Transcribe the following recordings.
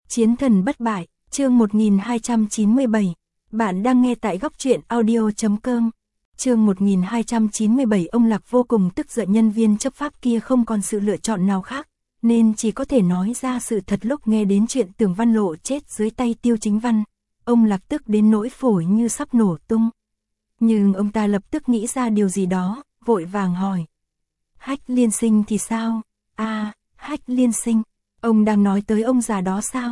Chiến thần bất bại, chương 1297. Bạn đang nghe tại góc truyện audio.com. Chương 1297. Ông Lạc vô cùng tức giận, nhân viên chấp pháp kia không còn sự lựa chọn nào khác, nên chỉ có thể nói ra sự thật. Lúc nghe đến chuyện Tưởng Văn Lộ chết dưới tay Tiêu Chính Văn, ông Lạc tức đến nỗi phổi như sắp nổ tung. Nhưng ông ta lập tức nghĩ ra điều gì đó, vội vàng hỏi. Hách Liên Sinh thì sao? Hách Liên Sinh, ông đang nói tới ông già đó sao?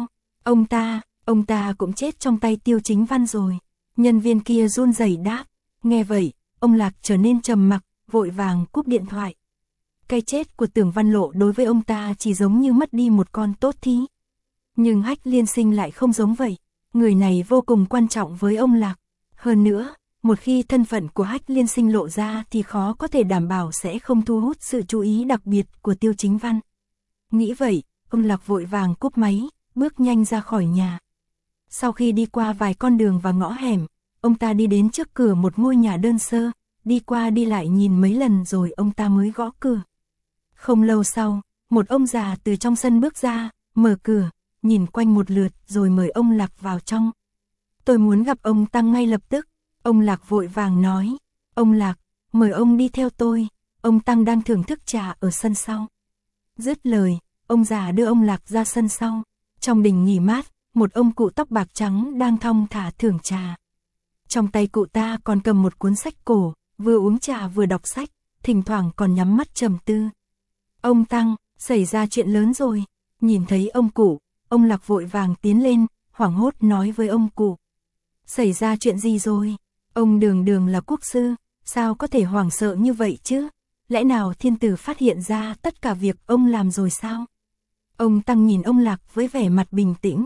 Ông ta cũng chết trong tay Tiêu Chính Văn rồi. Nhân viên kia run rẩy đáp. Nghe vậy, ông Lạc trở nên trầm mặc, vội vàng cúp điện thoại. Cái chết của Tưởng Văn Lộ đối với ông ta chỉ giống như mất đi một con tốt thí. Nhưng Hách Liên Sinh lại không giống vậy. Người này vô cùng quan trọng với ông Lạc. Hơn nữa, một khi thân phận của Hách Liên Sinh lộ ra thì khó có thể đảm bảo sẽ không thu hút sự chú ý đặc biệt của Tiêu Chính Văn. Nghĩ vậy, ông Lạc vội vàng cúp máy, bước nhanh ra khỏi nhà. Sau khi đi qua vài con đường và ngõ hẻm, ông ta đi đến trước cửa một ngôi nhà đơn sơ, đi qua đi lại nhìn mấy lần rồi ông ta mới gõ cửa. Không lâu sau, một ông già từ trong sân bước ra, mở cửa, nhìn quanh một lượt rồi mời ông Lạc vào trong. Tôi muốn gặp ông Tăng ngay lập tức. Ông Lạc vội vàng nói. Ông Lạc, mời ông đi theo tôi, ông Tăng đang thưởng thức trà ở sân sau. Dứt lời, ông già đưa ông Lạc ra sân sau. Trong đình nghỉ mát, một ông cụ tóc bạc trắng đang thong thả thưởng trà. Trong tay cụ ta còn cầm một cuốn sách cổ, vừa uống trà vừa đọc sách, thỉnh thoảng còn nhắm mắt trầm tư. Ông Tăng, xảy ra chuyện lớn rồi. Nhìn thấy ông cụ, ông Lạc vội vàng tiến lên, hoảng hốt nói với ông cụ. Xảy ra chuyện gì rồi? Ông đường đường là quốc sư, sao có thể hoảng sợ như vậy chứ? Lẽ nào thiên tử phát hiện ra tất cả việc ông làm rồi sao? Ông Tăng nhìn ông Lạc với vẻ mặt bình tĩnh.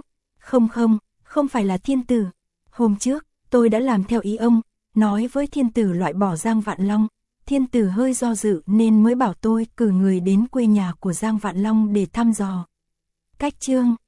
Không phải là thiên tử. Hôm trước, tôi đã làm theo ý ông, nói với thiên tử loại bỏ Giang Vạn Long. Thiên tử hơi do dự nên mới bảo tôi cử người đến quê nhà của Giang Vạn Long để thăm dò. Cách chương